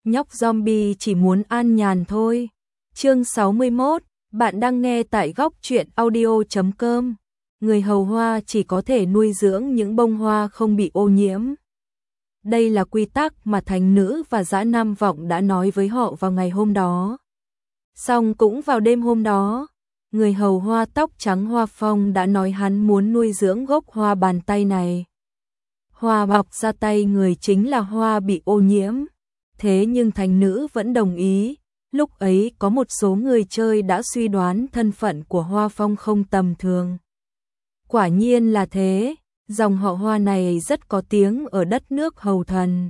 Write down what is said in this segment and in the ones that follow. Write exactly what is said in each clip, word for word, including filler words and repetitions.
nhóc zombie chỉ muốn an nhàn thôi. Chương sáu mươi mốt, bạn đang nghe tại góc truyện audio chấm com. Người hầu hoa chỉ có thể nuôi dưỡng những bông hoa không bị ô nhiễm. Đây là quy tắc mà thánh nữ và dã nam vọng đã nói với họ vào ngày hôm đó. Xong cũng vào đêm hôm đó, người hầu hoa tóc trắng Hoa Phong đã nói hắn muốn nuôi dưỡng gốc hoa bàn tay này. Hoa bọc ra tay người chính là hoa bị ô nhiễm. Thế nhưng thánh nữ vẫn đồng ý. Lúc ấy có một số người chơi đã suy đoán thân phận của Hoa Phong không tầm thường. Quả nhiên là thế, dòng họ Hoa này rất có tiếng ở đất nước hầu thần.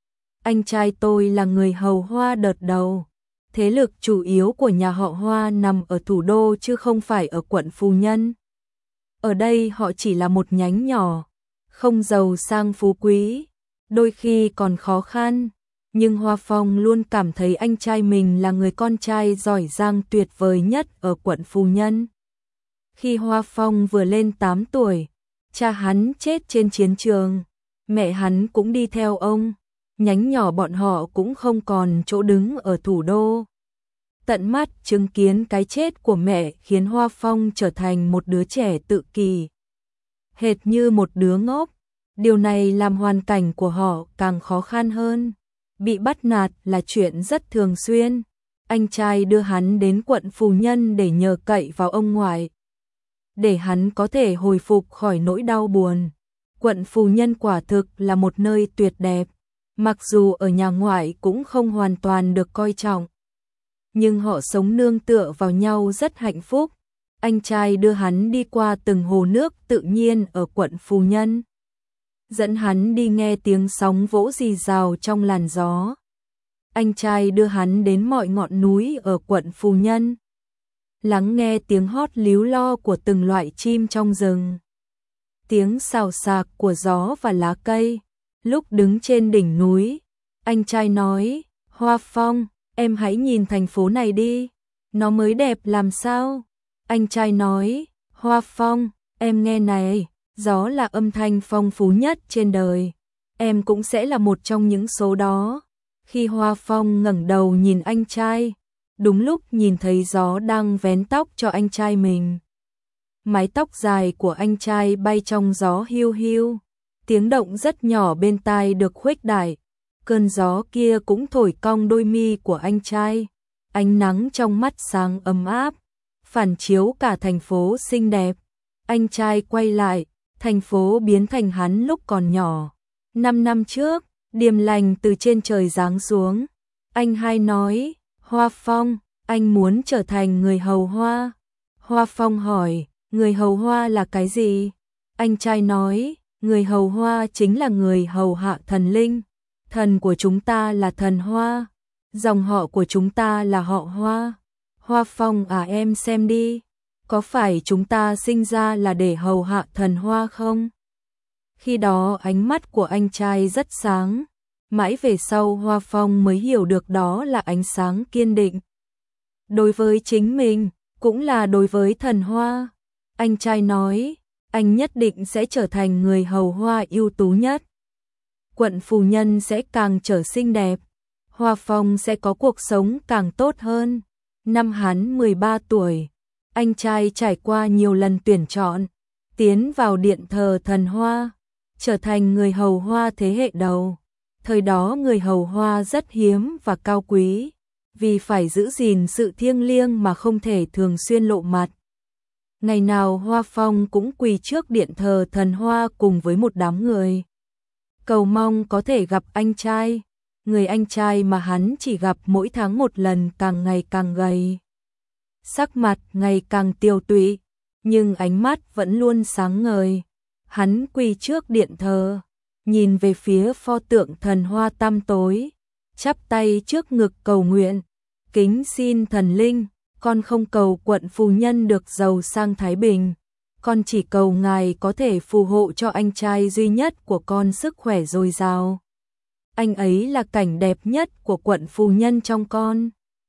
Anh trai tôi là người hầu Hoa đợt đầu. Thế lực chủ yếu của nhà họ Hoa nằm ở thủ đô chứ không phải ở quận Phù Nhân. Ở đây họ chỉ là một nhánh nhỏ, không giàu sang phú quý, đôi khi còn khó khăn. Nhưng Hoa Phong luôn cảm thấy anh trai mình là người con trai giỏi giang tuyệt vời nhất ở quận Phù Nhân. Khi Hoa Phong vừa lên tám tuổi, cha hắn chết trên chiến trường, mẹ hắn cũng đi theo ông, nhánh nhỏ bọn họ cũng không còn chỗ đứng ở thủ đô. Tận mắt chứng kiến cái chết của mẹ khiến Hoa Phong trở thành một đứa trẻ tự kỷ, hệt như một đứa ngốc. Điều này làm hoàn cảnh của họ càng khó khăn hơn. Bị bắt nạt là chuyện rất thường xuyên. Anh trai đưa hắn đến quận Phù Nhân để nhờ cậy vào ông ngoại, để hắn có thể hồi phục khỏi nỗi đau buồn. Quận Phù Nhân quả thực là một nơi tuyệt đẹp, mặc dù ở nhà ngoại cũng không hoàn toàn được coi trọng. Nhưng họ sống nương tựa vào nhau rất hạnh phúc. Anh trai đưa hắn đi qua từng hồ nước tự nhiên ở quận Phù Nhân, dẫn hắn đi nghe tiếng sóng vỗ rì rào trong làn gió. Anh trai đưa hắn đến mọi ngọn núi ở quận Phù Nhân, lắng nghe tiếng hót líu lo của từng loại chim trong rừng, tiếng xào xạc của gió và lá cây. Lúc đứng trên đỉnh núi, anh trai nói, Hoa Phong, em hãy nhìn thành phố này đi, nó mới đẹp làm sao. Anh trai nói, Hoa Phong, em nghe này, gió là âm thanh phong phú nhất trên đời, em cũng sẽ là một trong những số đó. Khi Hoa Phong ngẩng đầu nhìn anh trai, đúng lúc nhìn thấy gió đang vén tóc cho anh trai mình. Mái tóc dài của anh trai bay trong gió hiu hiu, tiếng động rất nhỏ bên tai được khuếch đại. Cơn gió kia cũng thổi cong đôi mi của anh trai, ánh nắng trong mắt sáng ấm áp, phản chiếu cả thành phố xinh đẹp. Anh trai quay lại, thành phố biến thành hắn lúc còn nhỏ. Năm năm trước, điềm lành từ trên trời giáng xuống. Anh hai nói, Hoa Phong, anh muốn trở thành người hầu hoa. Hoa Phong hỏi, người hầu hoa là cái gì? Anh trai nói, người hầu hoa chính là người hầu hạ thần linh. Thần của chúng ta là thần Hoa, dòng họ của chúng ta là họ Hoa. Hoa Phong à, em xem đi, có phải chúng ta sinh ra là để hầu hạ thần Hoa không? Khi đó ánh mắt của anh trai rất sáng, mãi về sau Hoa Phong mới hiểu được đó là ánh sáng kiên định. Đối với chính mình, cũng là đối với thần Hoa. Anh trai nói, anh nhất định sẽ trở thành người hầu hoa ưu tú nhất. Quận Phù Nhân sẽ càng trở xinh đẹp, Hoa Phong sẽ có cuộc sống càng tốt hơn. Năm hắn mười ba tuổi, anh trai trải qua nhiều lần tuyển chọn, tiến vào điện thờ thần Hoa, trở thành người hầu hoa thế hệ đầu. Thời đó người hầu hoa rất hiếm và cao quý, vì phải giữ gìn sự thiêng liêng mà không thể thường xuyên lộ mặt. Ngày nào Hoa Phong cũng quỳ trước điện thờ thần Hoa cùng với một đám người, cầu mong có thể gặp anh trai. Người anh trai mà hắn chỉ gặp mỗi tháng một lần càng ngày càng gầy, sắc mặt ngày càng tiều tụy, nhưng ánh mắt vẫn luôn sáng ngời. Hắn quỳ trước điện thờ, nhìn về phía pho tượng thần Hoa tăm tối, chắp tay trước ngực cầu nguyện, kính xin thần linh, con không cầu quận Phù Nhân được giàu sang thái bình, con chỉ cầu ngài có thể phù hộ cho anh trai duy nhất của con sức khỏe dồi dào. Anh ấy là cảnh đẹp nhất của quận Phù Nhân trong con,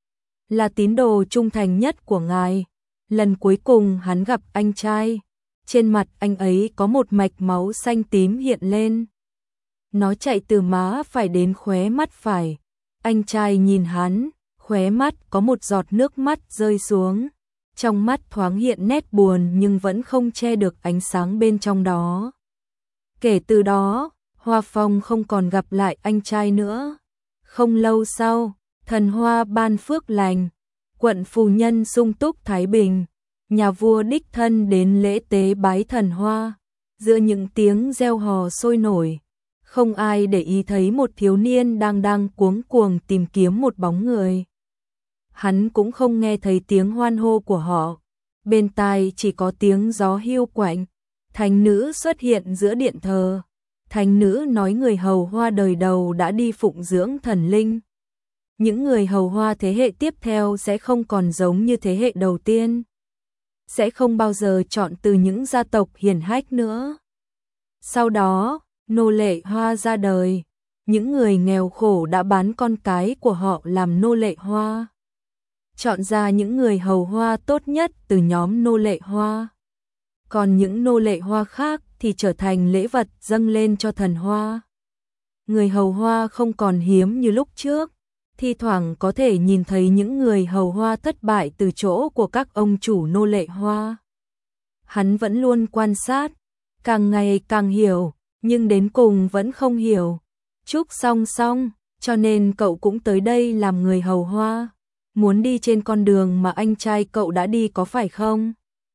là tín đồ trung thành nhất của ngài. Lần cuối cùng hắn gặp anh trai, trên mặt anh ấy có một mạch máu xanh tím hiện lên. Nó chạy từ má phải đến khóe mắt phải, Anh trai nhìn hắn, khóe mắt có một giọt nước mắt rơi xuống. Trong mắt thoáng hiện nét buồn nhưng vẫn không che được ánh sáng bên trong đó. Kể từ đó, Hoa Phong không còn gặp lại anh trai nữa. Không lâu sau, thần hoa ban phước lành, quận phù nhân sung túc thái bình, nhà vua đích thân đến lễ tế bái thần hoa. Giữa những tiếng reo hò sôi nổi, không ai để ý thấy một thiếu niên đang đang cuống cuồng tìm kiếm một bóng người. Hắn cũng không nghe thấy tiếng hoan hô của họ, bên tai chỉ có tiếng gió hiu quạnh. Thánh nữ xuất hiện giữa điện thờ. Thánh nữ nói người hầu hoa đời đầu đã đi phụng dưỡng thần linh. Những người hầu hoa thế hệ tiếp theo sẽ không còn giống như thế hệ đầu tiên. Sẽ không bao giờ chọn từ những gia tộc hiển hách nữa. Sau đó, nô lệ hoa ra đời. Những người nghèo khổ đã bán con cái của họ làm nô lệ hoa. Chọn ra những người hầu hoa tốt nhất từ nhóm nô lệ hoa. Còn những nô lệ hoa khác thì trở thành lễ vật dâng lên cho thần hoa. Người hầu hoa không còn hiếm như lúc trước, thi thoảng có thể nhìn thấy những người hầu hoa thất bại từ chỗ của các ông chủ nô lệ hoa. Hắn vẫn luôn quan sát, càng ngày càng hiểu, nhưng đến cùng vẫn không hiểu. Chúc song song, cho nên cậu cũng tới đây làm người hầu hoa, muốn đi trên con đường mà anh trai cậu đã đi có phải không?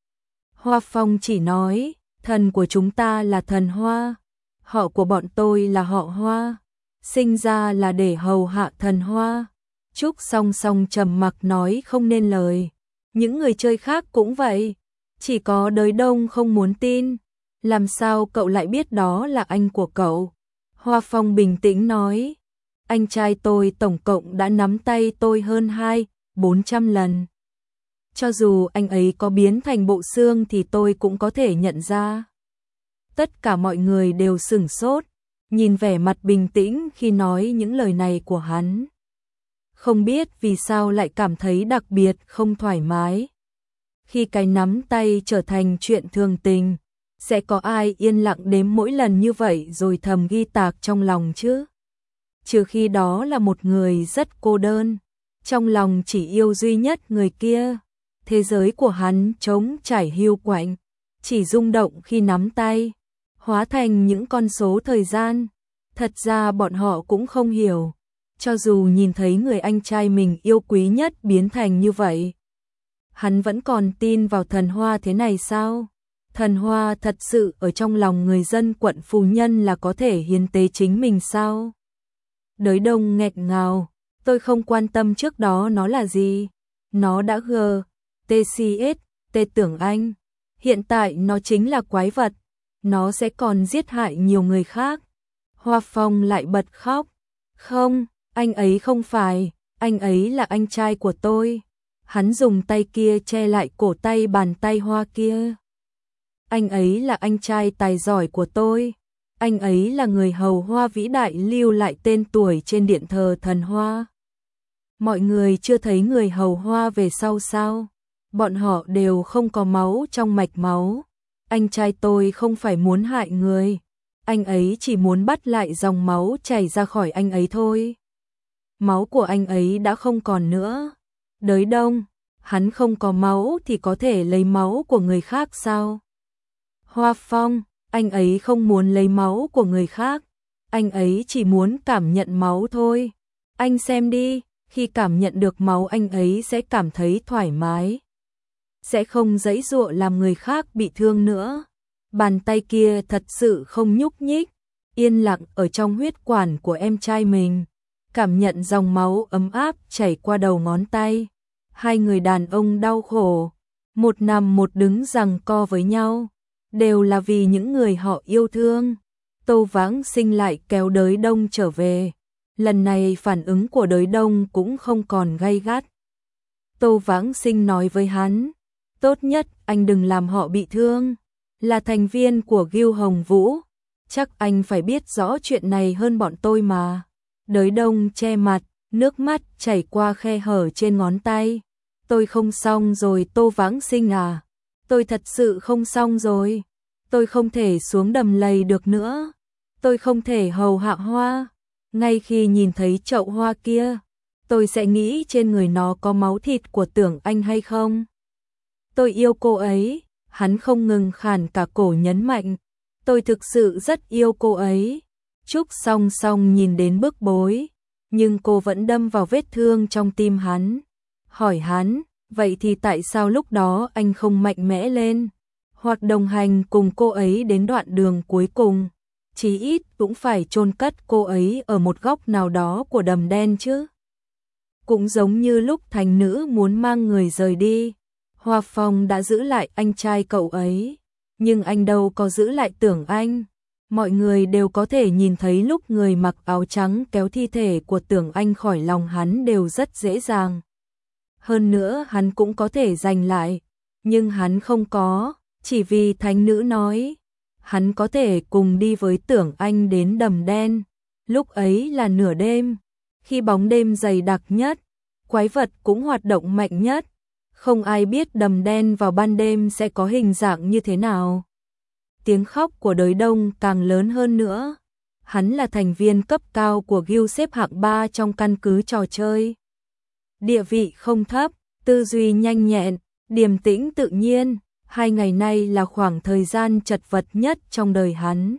Hoa Phong chỉ nói, thần của chúng ta là thần hoa, họ của bọn tôi là họ hoa, sinh ra là để hầu hạ thần hoa. Trúc song song trầm mặc nói không nên lời. Những người chơi khác cũng vậy, chỉ có Đới Đông không muốn tin. Làm sao cậu lại biết đó là anh của cậu? Hoa Phong bình tĩnh nói, anh trai tôi tổng cộng đã nắm tay tôi hơn hai, bốn trăm lần. Cho dù anh ấy có biến thành bộ xương thì tôi cũng có thể nhận ra. Tất cả mọi người đều sửng sốt, nhìn vẻ mặt bình tĩnh khi nói những lời này của hắn. Không biết vì sao lại cảm thấy đặc biệt không thoải mái. Khi cái nắm tay trở thành chuyện thường tình, sẽ có ai yên lặng đếm mỗi lần như vậy rồi thầm ghi tạc trong lòng chứ? Trừ khi đó là một người rất cô đơn, trong lòng chỉ yêu duy nhất người kia. Thế giới của hắn trống trải hiu quạnh, chỉ rung động khi nắm tay, hóa thành những con số thời gian. Thật ra bọn họ cũng không hiểu, cho dù nhìn thấy người anh trai mình yêu quý nhất biến thành như vậy. Hắn vẫn còn tin vào thần hoa thế này sao? Thần hoa thật sự ở trong lòng người dân quận phù nhân là có thể hiến tế chính mình sao? Đới Đông nghẹt ngào, tôi không quan tâm trước đó nó là gì. Nó đã gờ, tê xê ét, tê tưởng anh. Hiện tại nó chính là quái vật, nó sẽ còn giết hại nhiều người khác. Hoa Phong lại bật khóc. Không, anh ấy không phải, anh ấy là anh trai của tôi. Hắn dùng tay kia che lại cổ tay bàn tay hoa kia. Anh ấy là anh trai tài giỏi của tôi. Anh ấy là người hầu hoa vĩ đại lưu lại tên tuổi trên điện thờ thần hoa. Mọi người chưa thấy người hầu hoa về sau sao? Bọn họ đều không có máu trong mạch máu. Anh trai tôi không phải muốn hại người. Anh ấy chỉ muốn bắt lại dòng máu chảy ra khỏi anh ấy thôi. Máu của anh ấy đã không còn nữa. Đới Đông, hắn không có máu thì có thể lấy máu của người khác sao? Hoa Phong, anh ấy không muốn lấy máu của người khác. Anh ấy chỉ muốn cảm nhận máu thôi. Anh xem đi, khi cảm nhận được máu anh ấy sẽ cảm thấy thoải mái. Sẽ không giãy giụa làm người khác bị thương nữa. Bàn tay kia thật sự không nhúc nhích, yên lặng ở trong huyết quản của em trai mình. Cảm nhận dòng máu ấm áp chảy qua đầu ngón tay. Hai người đàn ông đau khổ, một nằm một đứng giằng co với nhau, đều là vì những người họ yêu thương. Tô Vãng Sinh lại kéo Đới Đông trở về. Lần này phản ứng của Đới Đông cũng không còn gay gắt. Tô Vãng Sinh nói với hắn, tốt nhất anh đừng làm họ bị thương. Là thành viên của Guild Hồng Vũ, chắc anh phải biết rõ chuyện này hơn bọn tôi mà. Đới Đông che mặt, nước mắt chảy qua khe hở trên ngón tay. Tôi không xong rồi Tô Vãng Sinh à? Tôi thật sự không xong rồi. Tôi không thể xuống đầm lầy được nữa. Tôi không thể hầu hạ hoa. Ngay khi nhìn thấy chậu hoa kia, tôi sẽ nghĩ trên người nó có máu thịt của Tưởng Anh hay không. Tôi yêu cô ấy, hắn không ngừng khản cả cổ nhấn mạnh. Tôi thực sự rất yêu cô ấy. Trúc song song nhìn đến bức bối, nhưng cô vẫn đâm vào vết thương trong tim hắn. Hỏi hắn, vậy thì tại sao lúc đó anh không mạnh mẽ lên, hoặc đồng hành cùng cô ấy đến đoạn đường cuối cùng, chí ít cũng phải chôn cất cô ấy ở một góc nào đó của đầm đen chứ. Cũng giống như lúc thành nữ muốn mang người rời đi, Hoa Phong đã giữ lại anh trai cậu ấy, nhưng anh đâu có giữ lại Tưởng Anh. Mọi người đều có thể nhìn thấy lúc người mặc áo trắng kéo thi thể của Tưởng Anh khỏi lòng hắn đều rất dễ dàng. Hơn nữa hắn cũng có thể giành lại, nhưng hắn không có, chỉ vì thánh nữ nói. Hắn có thể cùng đi với Tưởng Anh đến đầm đen, lúc ấy là nửa đêm, khi bóng đêm dày đặc nhất, quái vật cũng hoạt động mạnh nhất. Không ai biết đầm đen vào ban đêm sẽ có hình dạng như thế nào. Tiếng khóc của đới đông càng lớn hơn nữa. Hắn là thành viên cấp cao của guild xếp hạng ba trong căn cứ trò chơi. Địa vị không thấp, tư duy nhanh nhẹn, điềm tĩnh tự nhiên. Hai ngày nay là khoảng thời gian chật vật nhất trong đời hắn.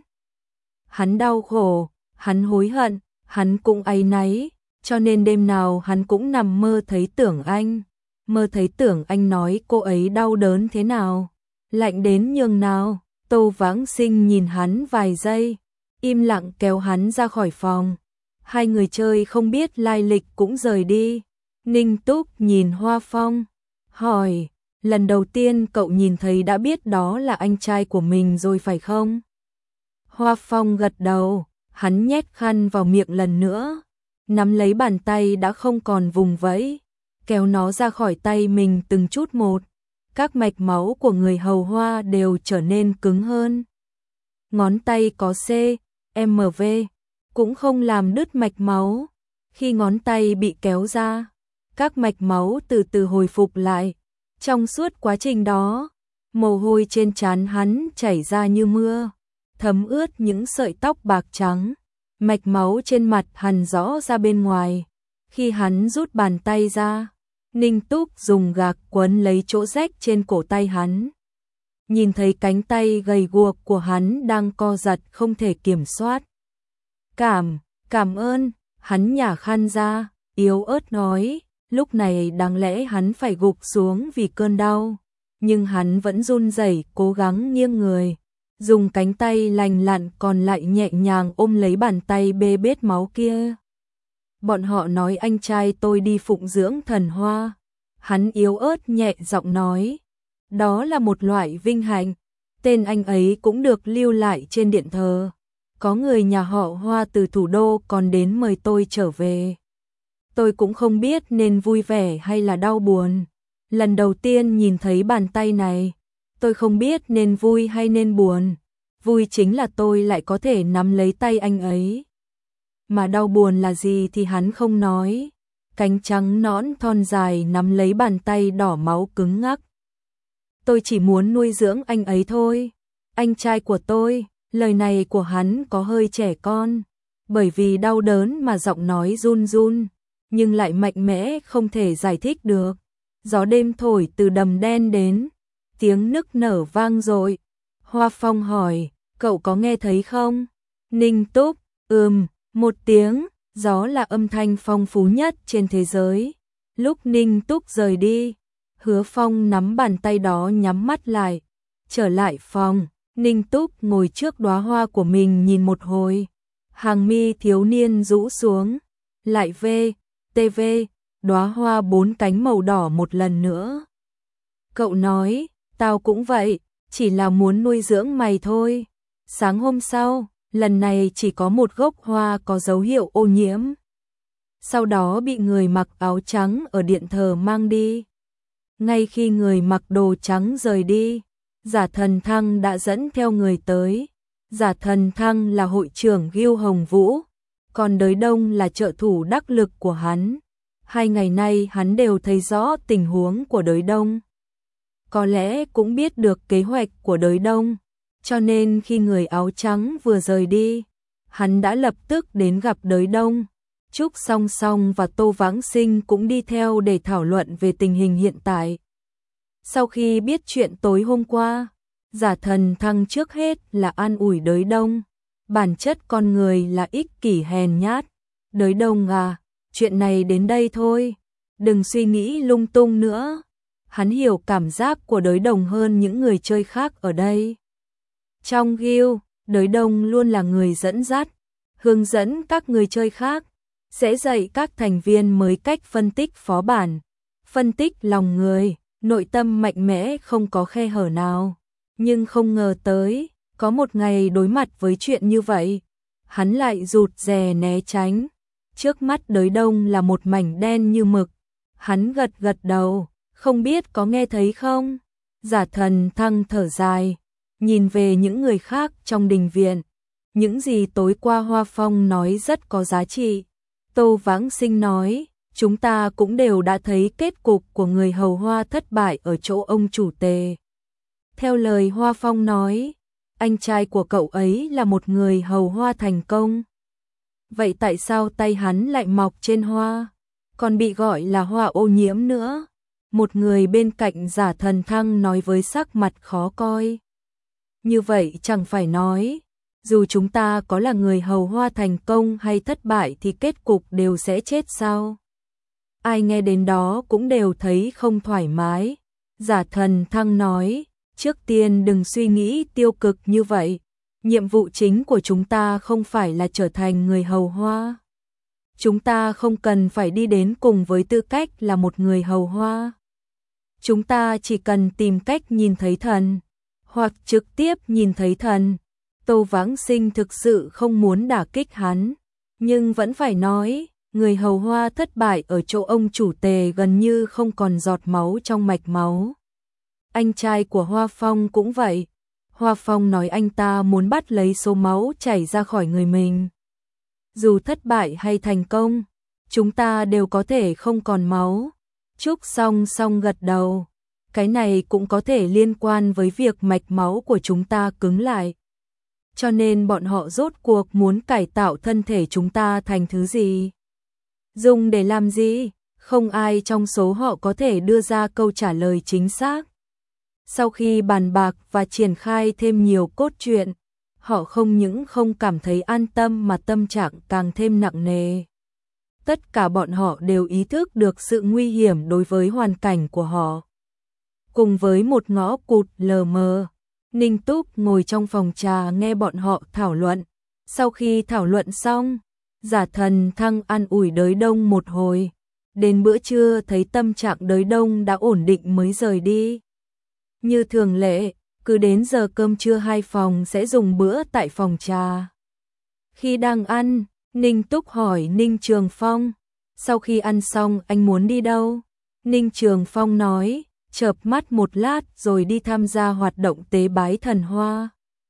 Hắn đau khổ, hắn hối hận, hắn cũng áy náy, cho nên đêm nào hắn cũng nằm mơ thấy Tưởng Anh. Mơ thấy Tưởng Anh nói cô ấy đau đớn thế nào, lạnh đến nhường nào. Tô Vãng Sinh nhìn hắn vài giây, im lặng kéo hắn ra khỏi phòng. Hai người chơi không biết lai lịch cũng rời đi. Ninh Túc nhìn Hoa Phong, hỏi, lần đầu tiên cậu nhìn thấy đã biết đó là anh trai của mình rồi phải không? Hoa Phong gật đầu, hắn nhét khăn vào miệng lần nữa, nắm lấy bàn tay đã không còn vùng vẫy, kéo nó ra khỏi tay mình từng chút một. Các mạch máu của người hầu Hoa đều trở nên cứng hơn. Ngón tay có C, M V, cũng không làm đứt mạch máu. Khi ngón tay bị kéo ra, các mạch máu từ từ hồi phục lại. Trong suốt quá trình đó, mồ hôi trên trán hắn chảy ra như mưa, thấm ướt những sợi tóc bạc trắng. Mạch máu trên mặt hằn rõ ra bên ngoài. Khi hắn rút bàn tay ra, Ninh Túc dùng gạc quấn lấy chỗ rách trên cổ tay hắn. Nhìn thấy cánh tay gầy guộc của hắn đang co giật không thể kiểm soát. Cảm, cảm ơn, hắn nhả khăn ra, yếu ớt nói, lúc này đáng lẽ hắn phải gục xuống vì cơn đau. Nhưng hắn vẫn run rẩy cố gắng nghiêng người, dùng cánh tay lành lặn còn lại nhẹ nhàng ôm lấy bàn tay bê bết máu kia. Bọn họ nói anh trai tôi đi phụng dưỡng thần hoa. Hắn yếu ớt nhẹ giọng nói. Đó là một loại vinh hạnh. Tên anh ấy cũng được lưu lại trên điện thờ. Có người nhà họ Hoa từ thủ đô còn đến mời tôi trở về. Tôi cũng không biết nên vui vẻ hay là đau buồn. Lần đầu tiên nhìn thấy bàn tay này, tôi không biết nên vui hay nên buồn. Vui chính là tôi lại có thể nắm lấy tay anh ấy. Mà đau buồn là gì thì hắn không nói. Cánh trắng nõn thon dài nắm lấy bàn tay đỏ máu cứng ngắc. Tôi chỉ muốn nuôi dưỡng anh ấy thôi. Anh trai của tôi, lời này của hắn có hơi trẻ con. Bởi vì đau đớn mà giọng nói run run, nhưng lại mạnh mẽ không thể giải thích được. Gió đêm thổi từ đầm đen đến, tiếng nức nở vang dội. Hoa Phong hỏi, cậu có nghe thấy không? Ninh Túc, ừm, một tiếng. Gió là âm thanh phong phú nhất trên thế giới. Lúc Ninh Túc rời đi, Hứa Phong nắm bàn tay đó nhắm mắt lại. Trở lại phòng, Ninh Túc ngồi trước đóa hoa của mình nhìn một hồi. Hàng mi thiếu niên rũ xuống. Lại về, tê vê, đóa hoa bốn cánh màu đỏ một lần nữa. Cậu nói, tao cũng vậy, chỉ là muốn nuôi dưỡng mày thôi. Sáng hôm sau, lần này chỉ có một gốc hoa có dấu hiệu ô nhiễm. Sau đó bị người mặc áo trắng ở điện thờ mang đi. Ngay khi người mặc đồ trắng rời đi, Giả Thần Thăng đã dẫn theo người tới. Giả Thần Thăng là hội trưởng Guild Hồng Vũ, còn Đới Đông là trợ thủ đắc lực của hắn. Hai ngày nay hắn đều thấy rõ tình huống của Đới Đông. Có lẽ cũng biết được kế hoạch của Đới Đông. Cho nên khi người áo trắng vừa rời đi, hắn đã lập tức đến gặp Đới Đông. Trúc Song Song và Tô Vãng Sinh cũng đi theo để thảo luận về tình hình hiện tại. Sau khi biết chuyện tối hôm qua, Giả Thần Thăng trước hết là an ủi Đới Đông. Bản chất con người là ích kỷ hèn nhát. Đới Đông à, chuyện này đến đây thôi, đừng suy nghĩ lung tung nữa. Hắn hiểu cảm giác của Đới Đông hơn những người chơi khác ở đây. Trong guild, Đới Đông luôn là người dẫn dắt, hướng dẫn các người chơi khác, sẽ dạy các thành viên mới cách phân tích phó bản, phân tích lòng người, nội tâm mạnh mẽ không có khe hở nào. Nhưng không ngờ tới, có một ngày đối mặt với chuyện như vậy, hắn lại rụt rè né tránh. Trước mắt Đới Đông là một mảnh đen như mực. Hắn gật gật đầu, không biết có nghe thấy không? Giả Thần Thăng thở dài, nhìn về những người khác trong đình viện. Những gì tối qua Hoa Phong nói rất có giá trị. Tô Vãng Sinh nói, chúng ta cũng đều đã thấy kết cục của người hầu hoa thất bại ở chỗ ông chủ Tề. Theo lời Hoa Phong nói, anh trai của cậu ấy là một người hầu hoa thành công. Vậy tại sao tay hắn lại mọc trên hoa, còn bị gọi là hoa ô nhiễm nữa? Một người bên cạnh Giả Thần Thăng nói với sắc mặt khó coi. Như vậy chẳng phải nói, dù chúng ta có là người hầu hoa thành công hay thất bại thì kết cục đều sẽ chết sao? Ai nghe đến đó cũng đều thấy không thoải mái. Giả Thần Thăng nói, trước tiên đừng suy nghĩ tiêu cực như vậy. Nhiệm vụ chính của chúng ta không phải là trở thành người hầu hoa. Chúng ta không cần phải đi đến cùng với tư cách là một người hầu hoa. Chúng ta chỉ cần tìm cách nhìn thấy thần, hoặc trực tiếp nhìn thấy thần. Tô Vãng Sinh thực sự không muốn đả kích hắn, nhưng vẫn phải nói, người hầu hoa thất bại ở chỗ ông chủ Tề gần như không còn giọt máu trong mạch máu. Anh trai của Hoa Phong cũng vậy. Hoa Phong nói anh ta muốn bắt lấy số máu chảy ra khỏi người mình. Dù thất bại hay thành công, chúng ta đều có thể không còn máu. Trúc Song Song gật đầu. Cái này cũng có thể liên quan với việc mạch máu của chúng ta cứng lại. Cho nên bọn họ rốt cuộc muốn cải tạo thân thể chúng ta thành thứ gì? Dùng để làm gì? Không ai trong số họ có thể đưa ra câu trả lời chính xác. Sau khi bàn bạc và triển khai thêm nhiều cốt truyện, họ không những không cảm thấy an tâm mà tâm trạng càng thêm nặng nề. Tất cả bọn họ đều ý thức được sự nguy hiểm đối với hoàn cảnh của họ. Cùng với một ngõ cụt lờ mờ, Ninh Túc ngồi trong phòng trà nghe bọn họ thảo luận. Sau khi thảo luận xong, Giả Thần Thăng an ủi Đới Đông một hồi. Đến bữa trưa thấy tâm trạng Đới Đông đã ổn định mới rời đi. Như thường lệ, cứ đến giờ cơm trưa hai phòng sẽ dùng bữa tại phòng trà. Khi đang ăn, Ninh Túc hỏi Ninh Trường Phong, sau khi ăn xong anh muốn đi đâu? Ninh Trường Phong nói, chợp mắt một lát rồi đi tham gia hoạt động tế bái thần hoa.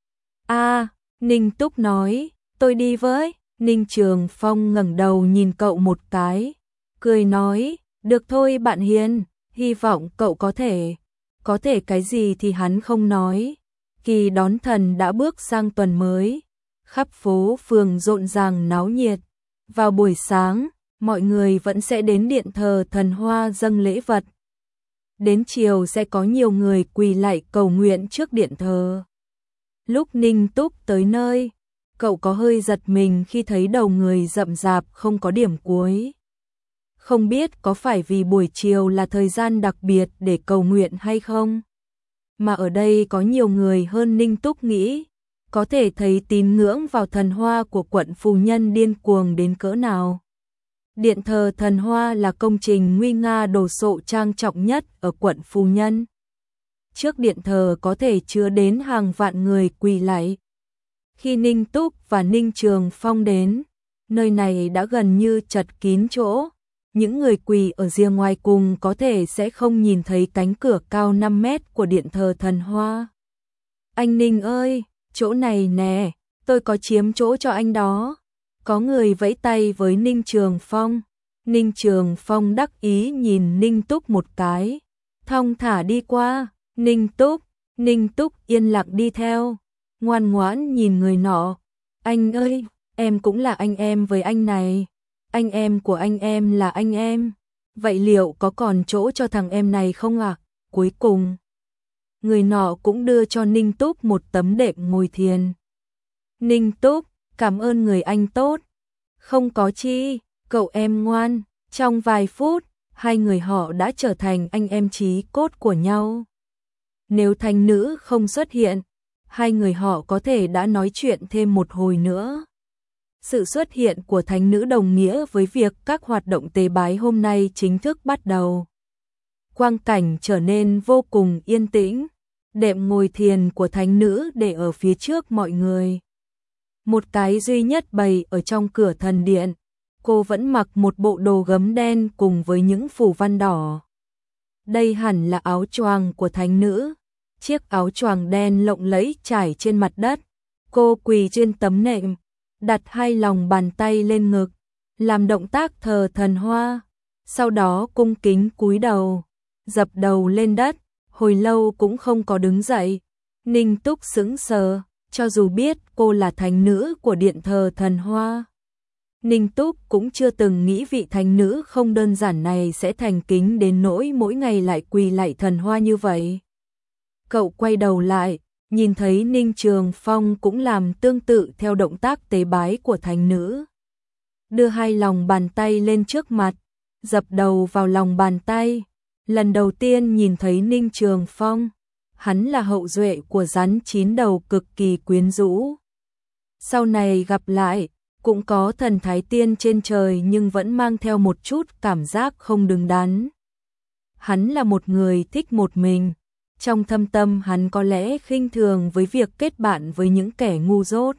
À, Ninh Túc nói, tôi đi với. Ninh Trường Phong ngẩng đầu nhìn cậu một cái, cười nói, được thôi bạn Hiền, hy vọng cậu có thể. Có thể cái gì thì hắn không nói. Kỳ đón thần đã bước sang tuần mới. Khắp phố phường rộn ràng náo nhiệt. Vào buổi sáng, mọi người vẫn sẽ đến điện thờ thần hoa dâng lễ vật. Đến chiều sẽ có nhiều người quỳ lạy cầu nguyện trước điện thờ. Lúc Ninh Túc tới nơi, cậu có hơi giật mình khi thấy đầu người rậm rạp không có điểm cuối. Không biết có phải vì buổi chiều là thời gian đặc biệt để cầu nguyện hay không? Mà ở đây có nhiều người hơn Ninh Túc nghĩ, có thể thấy tín ngưỡng vào thần hoa của quận Phù Nhân điên cuồng đến cỡ nào. Điện thờ thần hoa là công trình nguy nga đồ sộ trang trọng nhất ở quận Phù Nhân. Trước điện thờ có thể chứa đến hàng vạn người quỳ lạy. Khi Ninh Túc và Ninh Trường Phong đến, nơi này đã gần như chật kín chỗ. Những người quỳ ở rìa ngoài cùng có thể sẽ không nhìn thấy cánh cửa cao năm mét của điện thờ thần hoa. Anh Ninh ơi, chỗ này nè, tôi có chiếm chỗ cho anh đó. Có người vẫy tay với Ninh Trường Phong. Ninh Trường Phong đắc ý nhìn Ninh Túc một cái. Thong thả đi qua. Ninh Túc, Ninh Túc yên lặng đi theo. Ngoan ngoãn nhìn người nọ. Anh ơi, em cũng là anh em với anh này, anh em của anh em là anh em, vậy liệu có còn chỗ cho thằng em này không ạ? À? Cuối cùng, người nọ cũng đưa cho Ninh Túc một tấm đệm ngồi thiền. Ninh Túc, cảm ơn người anh tốt. Không có chi, cậu em ngoan. Trong vài phút, hai người họ đã trở thành anh em chí cốt của nhau. Nếu thánh nữ không xuất hiện, hai người họ có thể đã nói chuyện thêm một hồi nữa. Sự xuất hiện của thánh nữ đồng nghĩa với việc các hoạt động tế bái hôm nay chính thức bắt đầu. Quang cảnh trở nên vô cùng yên tĩnh, đệm ngồi thiền của thánh nữ để ở phía trước mọi người. Một cái duy nhất bày ở trong cửa thần điện, cô vẫn mặc một bộ đồ gấm đen cùng với những phù văn đỏ. Đây hẳn là áo choàng của thánh nữ, chiếc áo choàng đen lộng lẫy trải trên mặt đất. Cô quỳ trên tấm nệm, đặt hai lòng bàn tay lên ngực, làm động tác thờ thần hoa, sau đó cung kính cúi đầu, dập đầu lên đất, hồi lâu cũng không có đứng dậy. Ninh Túc sững sờ, cho dù biết cô là thánh nữ của điện thờ thần hoa, Ninh Túc cũng chưa từng nghĩ vị thánh nữ không đơn giản này sẽ thành kính đến nỗi mỗi ngày lại quỳ lạy thần hoa như vậy. Cậu quay đầu lại, nhìn thấy Ninh Trường Phong cũng làm tương tự theo động tác tế bái của thánh nữ. Đưa hai lòng bàn tay lên trước mặt, dập đầu vào lòng bàn tay. Lần đầu tiên nhìn thấy Ninh Trường Phong, hắn là hậu duệ của rắn chín đầu cực kỳ quyến rũ. Sau này gặp lại, cũng có thần thái tiên trên trời nhưng vẫn mang theo một chút cảm giác không đứng đắn. Hắn là một người thích một mình, trong thâm tâm hắn có lẽ khinh thường với việc kết bạn với những kẻ ngu dốt.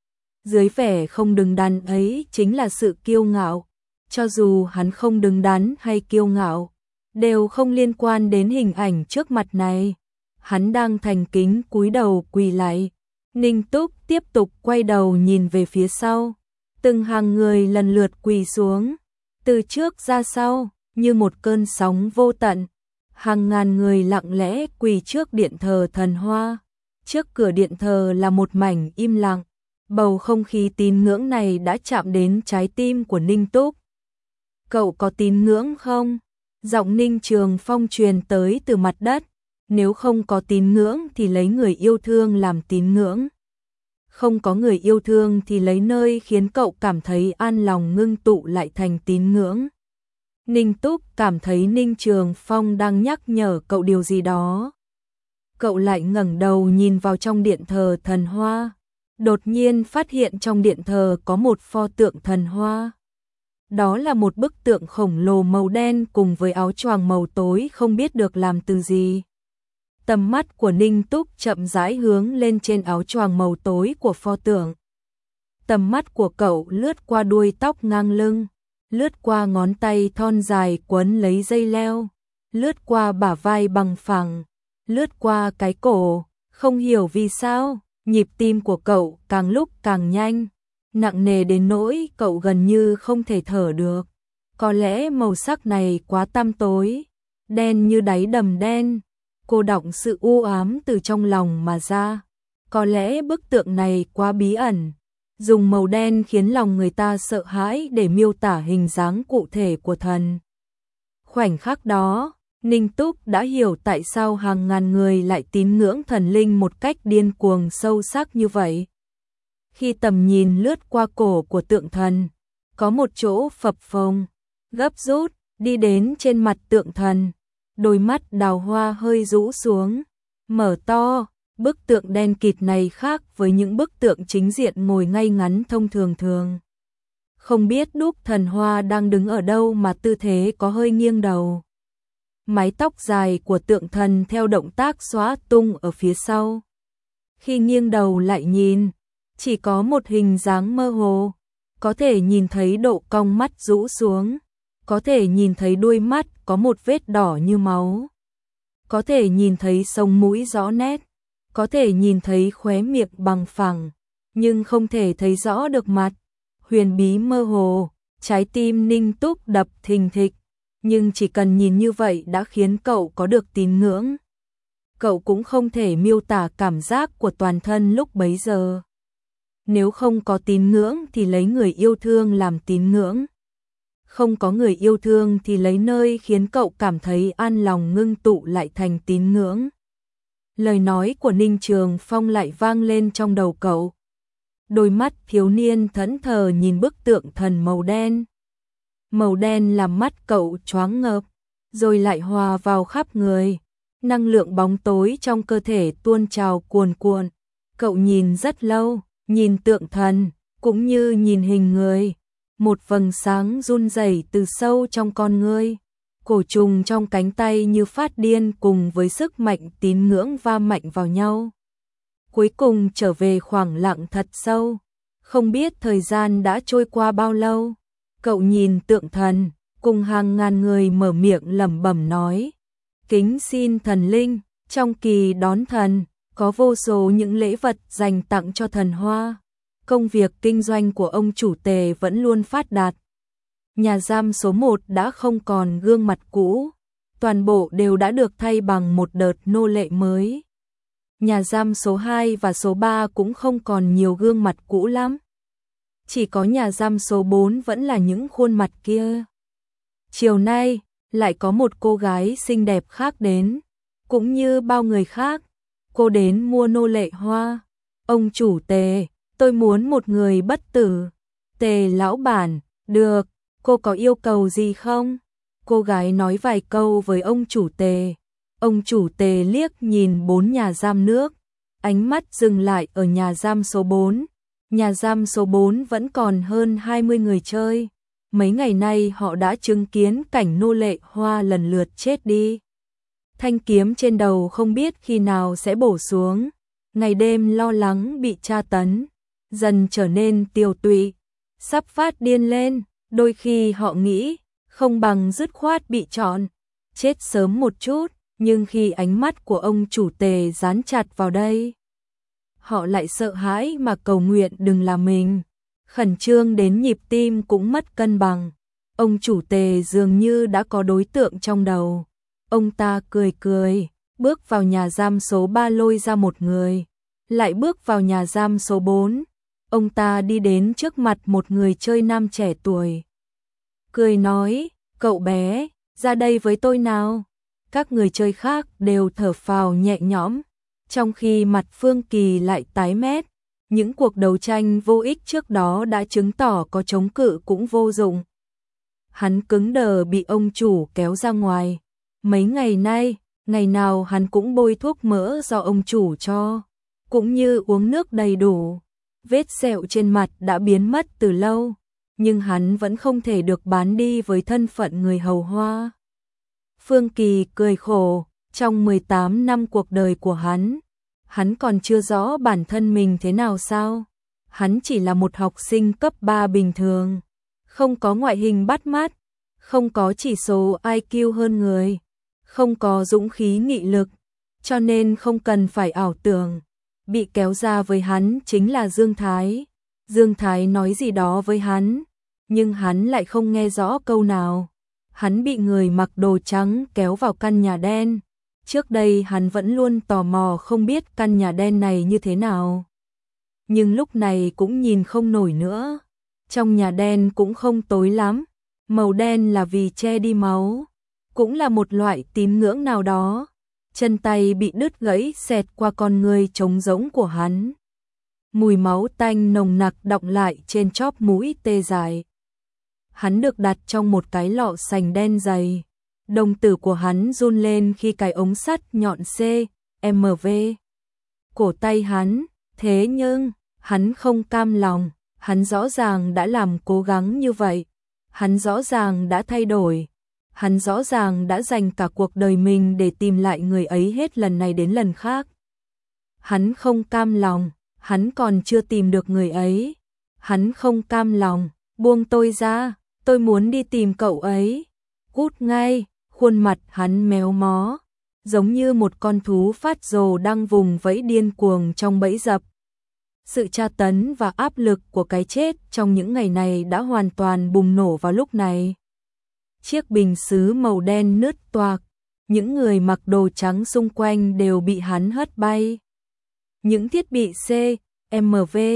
Dưới vẻ không đứng đắn ấy chính là sự kiêu ngạo, cho dù hắn không đứng đắn hay kiêu ngạo, đều không liên quan đến hình ảnh trước mặt này. Hắn đang thành kính cúi đầu quỳ lạy. Ninh Túc tiếp tục quay đầu nhìn về phía sau. Từng hàng người lần lượt quỳ xuống, từ trước ra sau, như một cơn sóng vô tận. Hàng ngàn người lặng lẽ quỳ trước điện thờ thần hoa. Trước cửa điện thờ là một mảnh im lặng. Bầu không khí tín ngưỡng này đã chạm đến trái tim của Ninh Túc. Cậu có tín ngưỡng không? Giọng Ninh Trường Phong truyền tới từ mặt đất. Nếu không có tín ngưỡng thì lấy người yêu thương làm tín ngưỡng. Không có người yêu thương thì lấy nơi khiến cậu cảm thấy an lòng ngưng tụ lại thành tín ngưỡng. Ninh Túc cảm thấy Ninh Trường Phong đang nhắc nhở cậu điều gì đó. Cậu lại ngẩng đầu nhìn vào trong điện thờ thần hoa. Đột nhiên phát hiện trong điện thờ có một pho tượng thần hoa. Đó là một bức tượng khổng lồ màu đen cùng với áo choàng màu tối không biết được làm từ gì. Tầm mắt của Ninh Túc chậm rãi hướng lên trên áo choàng màu tối của pho tượng. Tầm mắt của cậu lướt qua đuôi tóc ngang lưng, lướt qua ngón tay thon dài quấn lấy dây leo, lướt qua bả vai bằng phẳng, lướt qua cái cổ. Không hiểu vì sao, nhịp tim của cậu càng lúc càng nhanh, nặng nề đến nỗi cậu gần như không thể thở được. Có lẽ màu sắc này quá tăm tối, đen như đáy đầm đen, cô đọng sự u ám từ trong lòng mà ra. Có lẽ bức tượng này quá bí ẩn, dùng màu đen khiến lòng người ta sợ hãi để miêu tả hình dáng cụ thể của thần. Khoảnh khắc đó, Ninh Túc đã hiểu tại sao hàng ngàn người lại tín ngưỡng thần linh một cách điên cuồng sâu sắc như vậy. Khi tầm nhìn lướt qua cổ của tượng thần, có một chỗ phập phồng, gấp rút, đi đến trên mặt tượng thần. Đôi mắt đào hoa hơi rũ xuống, mở to. Bức tượng đen kịt này khác với những bức tượng chính diện ngồi ngay ngắn thông thường thường. Không biết đúc thần hoa đang đứng ở đâu mà tư thế có hơi nghiêng đầu. Mái tóc dài của tượng thần theo động tác xóa tung ở phía sau. Khi nghiêng đầu lại nhìn, chỉ có một hình dáng mơ hồ, có thể nhìn thấy độ cong mắt rũ xuống, có thể nhìn thấy đuôi mắt có một vết đỏ như máu, có thể nhìn thấy sống mũi rõ nét, có thể nhìn thấy khóe miệng bằng phẳng, nhưng không thể thấy rõ được mặt. Huyền bí mơ hồ, trái tim Ninh Túc đập thình thịch, nhưng chỉ cần nhìn như vậy đã khiến cậu có được tín ngưỡng. Cậu cũng không thể miêu tả cảm giác của toàn thân lúc bấy giờ. Nếu không có tín ngưỡng thì lấy người yêu thương làm tín ngưỡng. Không có người yêu thương thì lấy nơi khiến cậu cảm thấy an lòng ngưng tụ lại thành tín ngưỡng. Lời nói của Ninh Trường Phong lại vang lên trong đầu cậu. Đôi mắt thiếu niên thẫn thờ nhìn bức tượng thần màu đen. Màu đen làm mắt cậu choáng ngợp, rồi lại hòa vào khắp người. Năng lượng bóng tối trong cơ thể tuôn trào cuồn cuộn. Cậu nhìn rất lâu, nhìn tượng thần, cũng như nhìn hình người. Một vầng sáng run rẩy từ sâu trong con ngươi. Cổ trùng trong cánh tay như phát điên cùng với sức mạnh tín ngưỡng va mạnh vào nhau. Cuối cùng trở về khoảng lặng thật sâu. Không biết thời gian đã trôi qua bao lâu. Cậu nhìn tượng thần, cùng hàng ngàn người mở miệng lẩm bẩm nói. Kính xin thần linh, trong kỳ đón thần, có vô số những lễ vật dành tặng cho thần Hoa. Công việc kinh doanh của ông chủ Tề vẫn luôn phát đạt. Nhà giam số một đã không còn gương mặt cũ, toàn bộ đều đã được thay bằng một đợt nô lệ mới. Nhà giam số hai và số ba cũng không còn nhiều gương mặt cũ lắm. Chỉ có nhà giam số bốn vẫn là những khuôn mặt kia. Chiều nay, lại có một cô gái xinh đẹp khác đến, cũng như bao người khác. Cô đến mua nô lệ Hoa. Ông chủ Tề, tôi muốn một người bất tử. Tề lão bản, được, cô có yêu cầu gì không? Cô gái nói vài câu với ông chủ Tề. Ông chủ Tề liếc nhìn bốn nhà giam nước, ánh mắt dừng lại ở nhà giam số bốn. Nhà giam số bốn vẫn còn hơn hai mươi người chơi. Mấy ngày nay họ đã chứng kiến cảnh nô lệ Hoa lần lượt chết đi. Thanh kiếm trên đầu không biết khi nào sẽ bổ xuống. Ngày đêm lo lắng bị tra tấn, dần trở nên tiều tụy, sắp phát điên lên. Đôi khi họ nghĩ, không bằng dứt khoát bị chọn, chết sớm một chút. Nhưng khi ánh mắt của ông chủ Tề dán chặt vào đây, họ lại sợ hãi mà cầu nguyện đừng là mình. Khẩn trương đến nhịp tim cũng mất cân bằng. Ông chủ Tề dường như đã có đối tượng trong đầu. Ông ta cười cười, bước vào nhà giam số ba lôi ra một người, lại bước vào nhà giam số bốn. Ông ta đi đến trước mặt một người chơi nam trẻ tuổi. Cười nói, cậu bé, ra đây với tôi nào. Các người chơi khác đều thở phào nhẹ nhõm, trong khi mặt Phương Kỳ lại tái mét. Những cuộc đấu tranh vô ích trước đó đã chứng tỏ có chống cự cũng vô dụng. Hắn cứng đờ bị ông chủ kéo ra ngoài. Mấy ngày nay, ngày nào hắn cũng bôi thuốc mỡ do ông chủ cho, cũng như uống nước đầy đủ. Vết sẹo trên mặt đã biến mất từ lâu, nhưng hắn vẫn không thể được bán đi với thân phận người hầu Hoa. Phương Kỳ cười khổ, trong mười tám năm cuộc đời của hắn, hắn còn chưa rõ bản thân mình thế nào sao? Hắn chỉ là một học sinh cấp ba bình thường, không có ngoại hình bắt mắt, không có chỉ số i kiu hơn người, không có dũng khí nghị lực, cho nên không cần phải ảo tưởng. Bị kéo ra với hắn chính là Dương Thái. Dương Thái nói gì đó với hắn, nhưng hắn lại không nghe rõ câu nào. Hắn bị người mặc đồ trắng kéo vào căn nhà đen. Trước đây hắn vẫn luôn tò mò không biết căn nhà đen này như thế nào. Nhưng lúc này cũng nhìn không nổi nữa. Trong nhà đen cũng không tối lắm. Màu đen là vì che đi máu, cũng là một loại tín ngưỡng nào đó. Chân tay bị đứt gãy xẹt qua con người trống rỗng của hắn. Mùi máu tanh nồng nặc đọng lại trên chóp mũi tê dại. Hắn được đặt trong một cái lọ sành đen dày. Đồng tử của hắn run lên khi cái ống sắt nhọn C, M V. Cổ tay hắn, thế nhưng, hắn không cam lòng, hắn rõ ràng đã làm cố gắng như vậy. Hắn rõ ràng đã thay đổi. Hắn rõ ràng đã dành cả cuộc đời mình để tìm lại người ấy hết lần này đến lần khác. Hắn không cam lòng, hắn còn chưa tìm được người ấy. Hắn không cam lòng, buông tôi ra, tôi muốn đi tìm cậu ấy. Cút ngay, khuôn mặt hắn méo mó, giống như một con thú phát rồ đang vùng vẫy điên cuồng trong bẫy dập. Sự tra tấn và áp lực của cái chết trong những ngày này đã hoàn toàn bùng nổ vào lúc này. Chiếc bình sứ màu đen nứt toạc, những người mặc đồ trắng xung quanh đều bị hắn hất bay. Những thiết bị C, M V,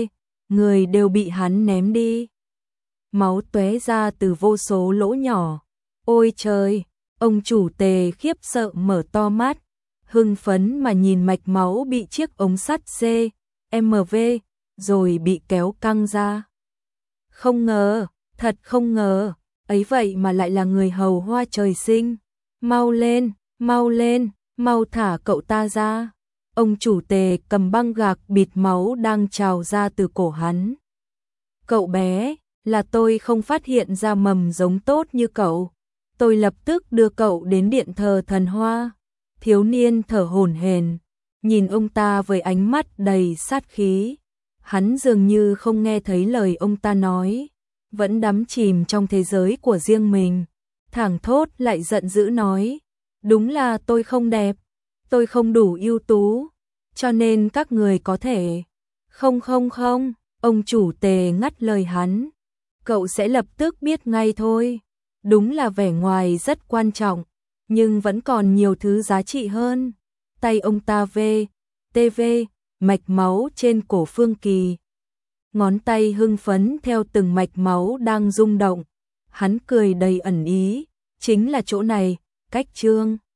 người đều bị hắn ném đi. Máu tóe ra từ vô số lỗ nhỏ. Ôi trời, ông chủ Tề khiếp sợ mở to mắt, hưng phấn mà nhìn mạch máu bị chiếc ống sắt xê em vê rồi bị kéo căng ra. Không ngờ, thật không ngờ, ấy vậy mà lại là người hầu hoa trời sinh. Mau lên, mau lên, mau thả cậu ta ra. Ông chủ Tề cầm băng gạc bịt máu đang trào ra từ cổ hắn. Cậu bé, là tôi không phát hiện ra mầm giống tốt như cậu. Tôi lập tức đưa cậu đến điện thờ thần hoa. Thiếu niên thở hổn hển, nhìn ông ta với ánh mắt đầy sát khí. Hắn dường như không nghe thấy lời ông ta nói, vẫn đắm chìm trong thế giới của riêng mình. Thảng thốt lại giận dữ nói, đúng là tôi không đẹp, tôi không đủ ưu tú, cho nên các người có thể... Không không không, ông chủ Tề ngắt lời hắn, cậu sẽ lập tức biết ngay thôi. Đúng là vẻ ngoài rất quan trọng, nhưng vẫn còn nhiều thứ giá trị hơn. Tay ông ta vê, tê vê, mạch máu trên cổ Phương Kỳ. Ngón tay hưng phấn theo từng mạch máu đang rung động. Hắn cười đầy ẩn ý, chính là chỗ này, cách trương.